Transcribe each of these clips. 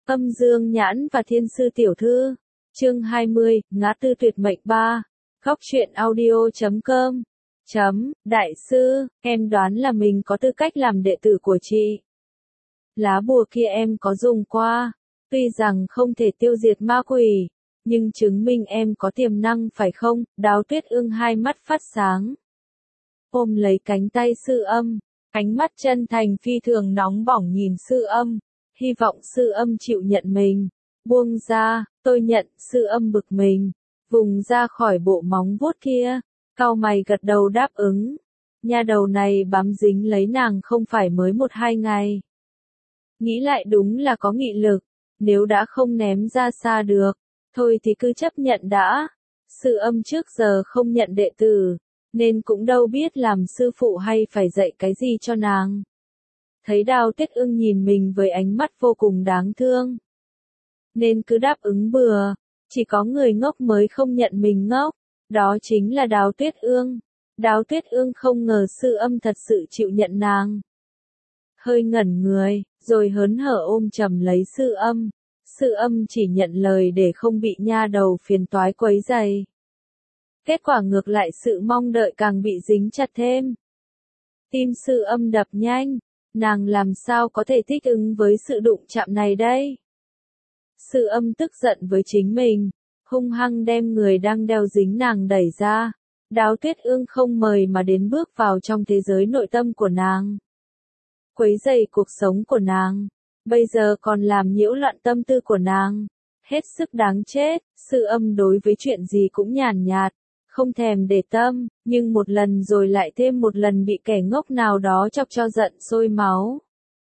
Âm Dương Nhãn và Thiên Sư Tiểu Thư. Chương 20, Ngã Tư Tuyệt Mệnh 3. Góc truyện audio.com. Đại sư, em đoán là mình có tư cách làm đệ tử của chị. Lá bùa kia em có dùng qua, tuy rằng không thể tiêu diệt ma quỷ, nhưng chứng minh em có tiềm năng phải không? Đáo Tuyết Ương hai mắt phát sáng, ôm lấy cánh tay Sư Âm, ánh mắt chân thành phi thường nóng bỏng nhìn Sư Âm, hy vọng Sư Âm chịu nhận mình. Buông ra, tôi nhận. Sư Âm bực mình, vùng ra khỏi bộ móng vuốt kia, cau mày gật đầu đáp ứng. Nha đầu này bám dính lấy nàng không phải mới 1-2 ngày. Nghĩ lại đúng là có nghị lực, nếu đã không ném ra xa được, thôi thì cứ chấp nhận đã. Sư Âm trước giờ không nhận đệ tử, nên cũng đâu biết làm sư phụ hay phải dạy cái gì cho nàng. Thấy Đào Tuyết Ương nhìn mình với ánh mắt vô cùng đáng thương, nên cứ đáp ứng bừa. Chỉ có người ngốc mới không nhận mình ngốc, đó chính là Đào Tuyết Ương. Đào Tuyết Ương không ngờ Sư Âm thật sự chịu nhận nàng. Hơi ngẩn người, rồi hớn hở ôm chầm lấy Sư Âm. Sư Âm chỉ nhận lời để không bị nha đầu phiền toái quấy rầy. Kết quả ngược lại sự mong đợi càng bị dính chặt thêm. Tim Sư Âm đập nhanh, nàng làm sao có thể thích ứng với sự đụng chạm này đây? Sư Âm tức giận với chính mình, hung hăng đem người đang đeo dính nàng đẩy ra. Đáo Tuyết Ương không mời mà đến bước vào trong thế giới nội tâm của nàng, quấy rầy cuộc sống của nàng, bây giờ còn làm nhiễu loạn tâm tư của nàng, hết sức đáng chết. Sư Âm đối với chuyện gì cũng nhàn nhạt, không thèm để tâm, nhưng một lần rồi lại thêm một lần bị kẻ ngốc nào đó chọc cho giận sôi máu.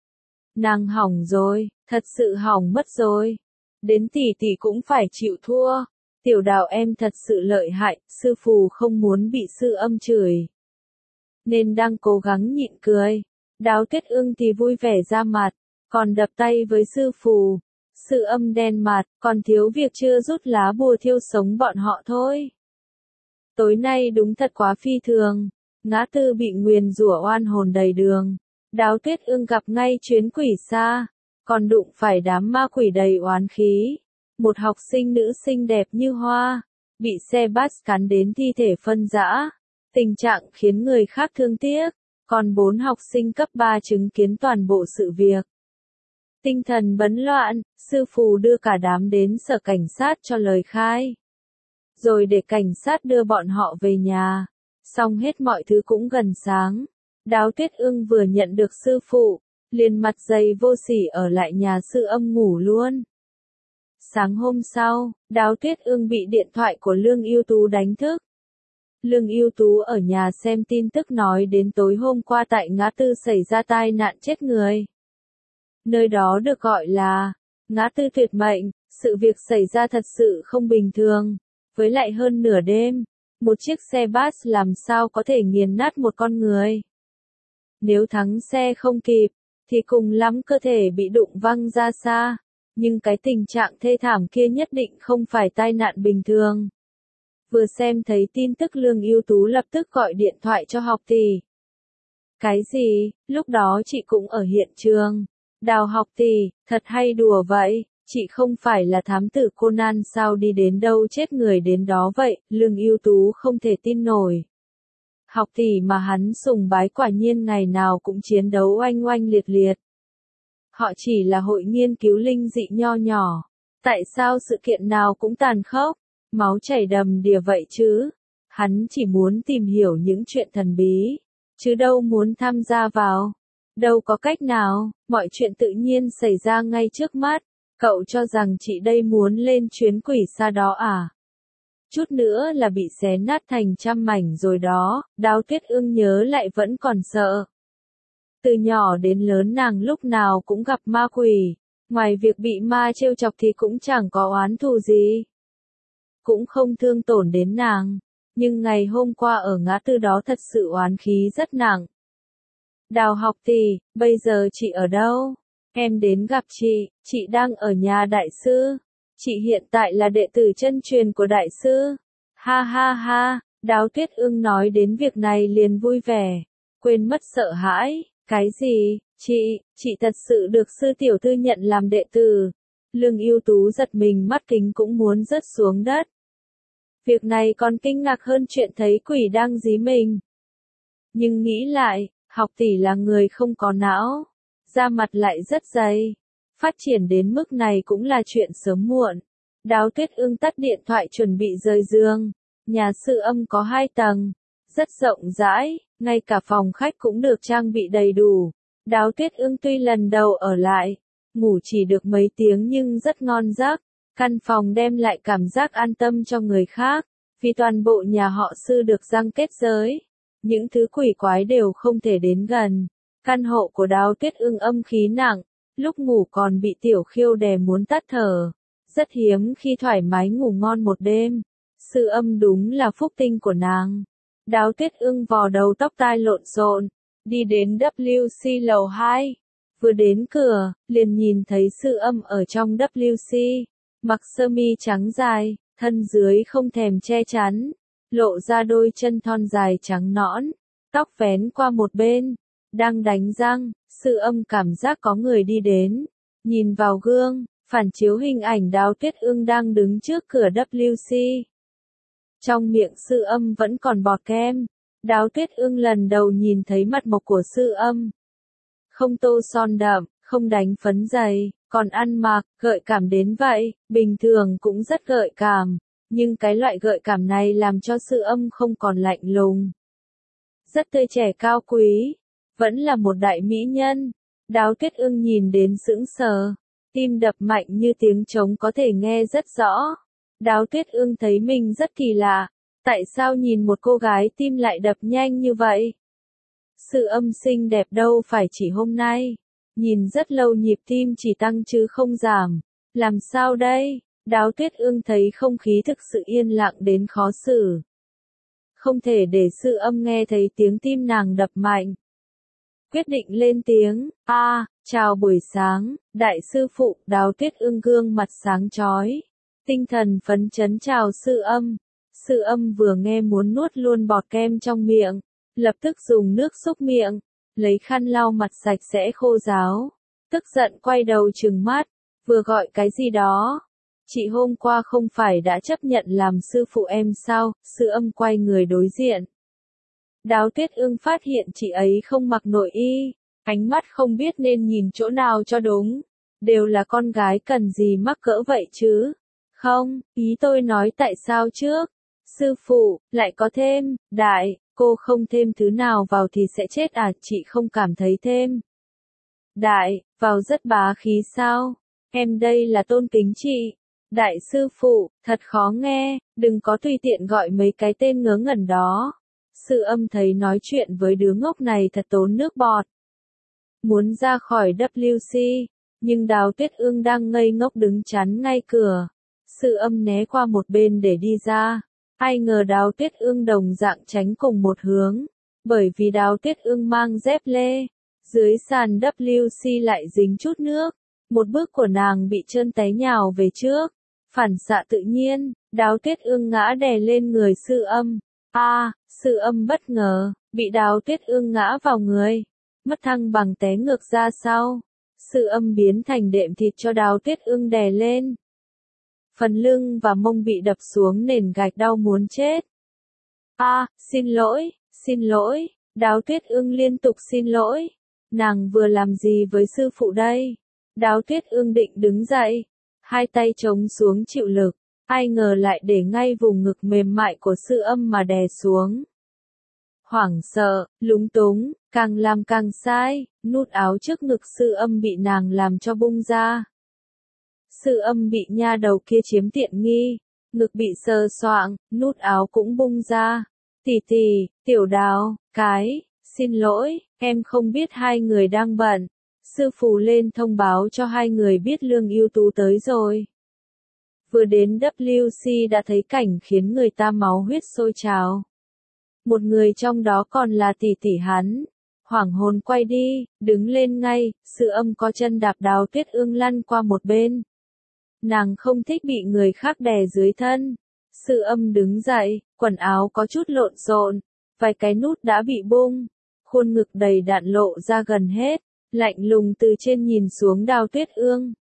Nàng hỏng rồi, thật sự hỏng mất rồi. Đến tỷ tỷ cũng phải chịu thua. Tiểu Đào em thật sự lợi hại. Sư phù không muốn bị Sư Âm chửi, nên đang cố gắng nhịn cười. Đáo Tuyết Ương thì vui vẻ ra mặt, còn đập tay với sư phù. Sư Âm đen mặt, còn thiếu việc chưa rút lá bùa thiêu sống bọn họ thôi. Tối nay đúng thật quá phi thường. Ngã tư bị nguyền rủa oan hồn đầy đường. Đáo Tuyết Ương gặp ngay chuyến quỷ xa, còn đụng phải đám ma quỷ đầy oán khí. Một học sinh nữ xinh đẹp như hoa, bị xe bus cán đến thi thể phân rã. Tình trạng khiến người khác thương tiếc. Còn 4 học sinh cấp 3 chứng kiến toàn bộ sự việc. Tinh thần bấn loạn, sư phù đưa cả đám đến sở cảnh sát cho lời khai. Rồi để cảnh sát đưa bọn họ về nhà. Xong hết mọi thứ cũng gần sáng. Đáo Tuyết Ương vừa nhận được sư phụ, liền mặt dày vô sỉ ở lại nhà Sư Âm ngủ luôn. Sáng hôm sau, Đáo Tuyết Ương bị điện thoại của Lương Ưu Tú đánh thức. Lương Ưu Tú ở nhà xem tin tức nói đến tối hôm qua tại ngã tư xảy ra tai nạn chết người. Nơi đó được gọi là ngã tư tuyệt mệnh. Sự việc xảy ra thật sự không bình thường. Với lại hơn nửa đêm, một chiếc xe bus làm sao có thể nghiền nát một con người. Nếu thắng xe không kịp, thì cùng lắm cơ thể bị đụng văng ra xa. Nhưng cái tình trạng thê thảm kia nhất định không phải tai nạn bình thường. Vừa xem thấy tin tức Lương Ưu Tú lập tức gọi điện thoại cho học tỷ. Cái gì? Lúc đó chị cũng ở hiện trường. Đào học tỷ, thật hay đùa vậy? Chị không phải là thám tử Conan sao, đi đến đâu chết người đến đó vậy? Lương Ưu Tú không thể tin nổi. Học tỷ mà hắn sùng bái quả nhiên ngày nào cũng chiến đấu oanh oanh liệt liệt. Họ chỉ là hội nghiên cứu linh dị nho nhỏ. Tại sao sự kiện nào cũng tàn khốc, máu chảy đầm đìa vậy chứ? Hắn chỉ muốn tìm hiểu những chuyện thần bí, chứ đâu muốn tham gia vào. Đâu có cách nào, mọi chuyện tự nhiên xảy ra ngay trước mắt. Cậu cho rằng chị đây muốn lên chuyến quỷ xa đó à? Chút nữa là bị xé nát thành trăm mảnh rồi đó. Đáo Tuyết Ương nhớ lại vẫn còn sợ. Từ nhỏ đến lớn nàng lúc nào cũng gặp ma quỷ. Ngoài việc bị ma trêu chọc thì cũng chẳng có oán thù gì. Cũng không thương tổn đến nàng. Nhưng ngày hôm qua ở ngã tư đó thật sự oán khí rất nặng. Đào học tỷ, bây giờ chị ở đâu? Em đến gặp chị đang ở nhà đại sư. Chị hiện tại là đệ tử chân truyền của đại sư. Ha ha ha, Đáo Tuyết Ương nói đến việc này liền vui vẻ, quên mất sợ hãi. Cái gì? Chị thật sự được sư tiểu thư nhận làm đệ tử. Lương Ưu Tú giật mình, mắt kính cũng muốn rớt xuống đất. Việc này còn kinh ngạc hơn chuyện thấy quỷ đang dí mình. Nhưng nghĩ lại, học tỷ là người không có não, da mặt lại rất dày. Phát triển đến mức này cũng là chuyện sớm muộn. Đáo Tuyết Ương tắt điện thoại chuẩn bị rời giường. Nhà Sư Âm có 2 tầng, rất rộng rãi, ngay cả phòng khách cũng được trang bị đầy đủ. Đáo Tuyết Ương tuy lần đầu ở lại, ngủ chỉ được mấy tiếng nhưng rất ngon giấc. Căn phòng đem lại cảm giác an tâm cho người khác, vì toàn bộ nhà họ Sư được răng kết giới. Những thứ quỷ quái đều không thể đến gần. Căn hộ của Đáo Tuyết Ương âm khí nặng, lúc ngủ còn bị Tiểu Khiêu đè muốn tắt thở. Rất hiếm khi thoải mái ngủ ngon một đêm. Sư Âm đúng là phúc tinh của nàng. Đáo Tuyết Ương vò đầu tóc tai lộn xộn, đi đến WC lầu 2. Vừa đến cửa, liền nhìn thấy Sư Âm ở trong WC, mặc sơ mi trắng dài, thân dưới không thèm che chắn, lộ ra đôi chân thon dài trắng nõn, tóc vén qua một bên, đang đánh răng. Sư Âm cảm giác có người đi đến, nhìn vào gương, phản chiếu hình ảnh Đáo Tuyết Ương đang đứng trước cửa WC. Trong miệng Sư Âm vẫn còn bọt kem. Đáo Tuyết Ương lần đầu nhìn thấy mặt mộc của Sư Âm. Không tô son đậm, không đánh phấn dày, còn ăn mặc, gợi cảm đến vậy, bình thường cũng rất gợi cảm. Nhưng cái loại gợi cảm này làm cho Sư Âm không còn lạnh lùng. Rất tươi trẻ cao quý, vẫn là một đại mỹ nhân. Đáo Tuyết Ương nhìn đến sững sờ, tim đập mạnh như tiếng trống có thể nghe rất rõ. Đáo Tuyết Ương thấy mình rất kỳ lạ, tại sao nhìn một cô gái tim lại đập nhanh như vậy? Sư Âm xinh đẹp đâu phải chỉ hôm nay, nhìn rất lâu nhịp tim chỉ tăng chứ không giảm, làm sao đây? Đáo Tuyết Ương thấy không khí thực sự yên lặng đến khó xử. Không thể để Sư Âm nghe thấy tiếng tim nàng đập mạnh. Quyết định lên tiếng, chào buổi sáng, đại sư phụ. Đáo Tuyết Ương gương mặt sáng chói, tinh thần phấn chấn chào Sư Âm. Sư Âm vừa nghe muốn nuốt luôn bọt kem trong miệng, lập tức dùng nước xúc miệng, lấy khăn lau mặt sạch sẽ khô ráo. Tức giận quay đầu trừng mắt, vừa gọi cái gì đó? Chị hôm qua không phải đã chấp nhận làm sư phụ em sao? Sư Âm quay người đối diện. Đáo Tuyết Ương phát hiện chị ấy không mặc nội y, ánh mắt không biết nên nhìn chỗ nào cho đúng. Đều là con gái cần gì mắc cỡ vậy chứ? Không, ý tôi nói tại sao trước? Sư phụ, lại có thêm, đại, cô không thêm thứ nào vào thì sẽ chết à? Chị không cảm thấy thêm. Đại, vào rất bá khí sao? Em đây là tôn kính chị. Đại sư phụ, thật khó nghe, đừng có tùy tiện gọi mấy cái tên ngớ ngẩn đó. Sư Âm thấy nói chuyện với đứa ngốc này thật tốn nước bọt. Muốn ra khỏi WC, nhưng Đáo Tuyết Ương đang ngây ngốc đứng chắn ngay cửa. Sư Âm né qua một bên để đi ra. Ai ngờ Đáo Tuyết Ương đồng dạng tránh cùng một hướng. Bởi vì Đáo Tuyết Ương mang dép lê, dưới sàn WC lại dính chút nước. Một bước của nàng bị trơn té nhào về trước. Phản xạ tự nhiên, Đáo Tuyết Ương ngã đè lên người Sư Âm. Sư Âm bất ngờ, bị Đáo Tuyết Ương ngã vào người, mất thăng bằng té ngược ra sau. Sư Âm biến thành đệm thịt cho Đáo Tuyết Ương đè lên. Phần lưng và mông bị đập xuống nền gạch đau muốn chết. Xin lỗi, Đáo Tuyết Ương liên tục xin lỗi. Nàng vừa làm gì với sư phụ đây? Đáo Tuyết Ương định đứng dậy, hai tay chống xuống chịu lực. Ai ngờ lại để ngay vùng ngực mềm mại của Sư Âm mà đè xuống. Hoảng sợ, lúng túng, càng làm càng sai, nút áo trước ngực Sư Âm bị nàng làm cho bung ra. Sư Âm bị nha đầu kia chiếm tiện nghi, ngực bị sờ soạng, nút áo cũng bung ra. Tỷ, Tiểu Đào, xin lỗi, em không biết hai người đang bận. Sư phụ lên thông báo cho hai người biết Lương Ưu Tú tới rồi. Vừa đến WC đã thấy cảnh khiến người ta máu huyết sôi trào. Một người trong đó còn là tỷ hắn. Hoảng hồn quay đi, đứng lên ngay. Sư Âm có chân đạp Đáo Tuyết Ương lăn qua một bên. Nàng không thích bị người khác đè dưới thân. Sư Âm đứng dậy, quần áo có chút lộn xộn, vài cái nút đã bị bung, khuôn ngực đầy đặn lộ ra gần hết, lạnh lùng từ trên nhìn xuống Đáo Tuyết Ương.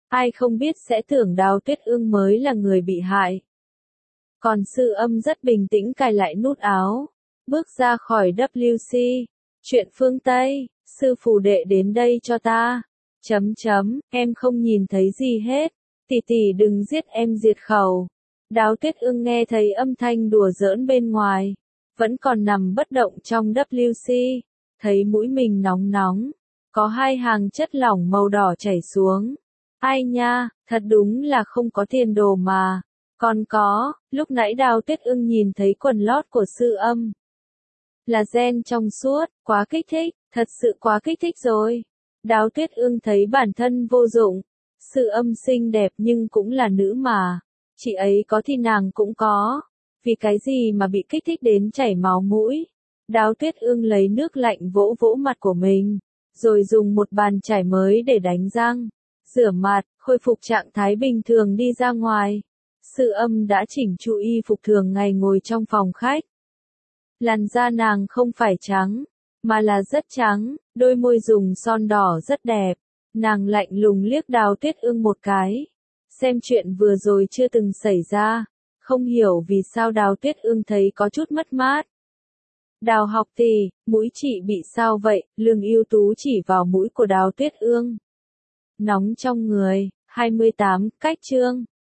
ai không biết sẽ tưởng Đào Tuyết Ương mới là người bị hại. Còn Sư Âm rất bình tĩnh cài lại nút áo, bước ra khỏi WC. Chuyện phương Tây, sư phù đệ đến đây cho ta. Em không nhìn thấy gì hết. Tỷ tỷ đừng giết em diệt khẩu. Đào Tuyết Ương nghe thấy âm thanh đùa giỡn bên ngoài, vẫn còn nằm bất động trong WC, thấy mũi mình nóng nóng, có hai hàng chất lỏng màu đỏ chảy xuống. Ai nha, thật đúng là không có tiền đồ mà. Còn có, lúc nãy Đào Tuyết Ương nhìn thấy quần lót của Sư Âm. Là gen trong suốt, quá kích thích, thật sự quá kích thích rồi. Đào Tuyết Ương thấy bản thân vô dụng. Sư Âm xinh đẹp nhưng cũng là nữ mà. Chị ấy có thì nàng cũng có. Vì cái gì mà bị kích thích đến chảy máu mũi. Đào Tuyết Ương lấy nước lạnh vỗ vỗ mặt của mình, rồi dùng một bàn chải mới để đánh răng, rửa mặt, khôi phục trạng thái bình thường đi ra ngoài. Sư Âm đã chỉnh chu y phục thường ngày ngồi trong phòng khách. Làn da nàng không phải trắng, mà là rất trắng, đôi môi dùng son đỏ rất đẹp. Nàng lạnh lùng liếc Đào Tuyết Ương một cái. Xem chuyện vừa rồi chưa từng xảy ra, không hiểu vì sao Đào Tuyết Ương thấy có chút mất mát. Đào học tỷ, mũi chị bị sao vậy? Lương Ưu Tú chỉ vào mũi của Đào Tuyết Ương. Nóng trong người, 28, cách chương.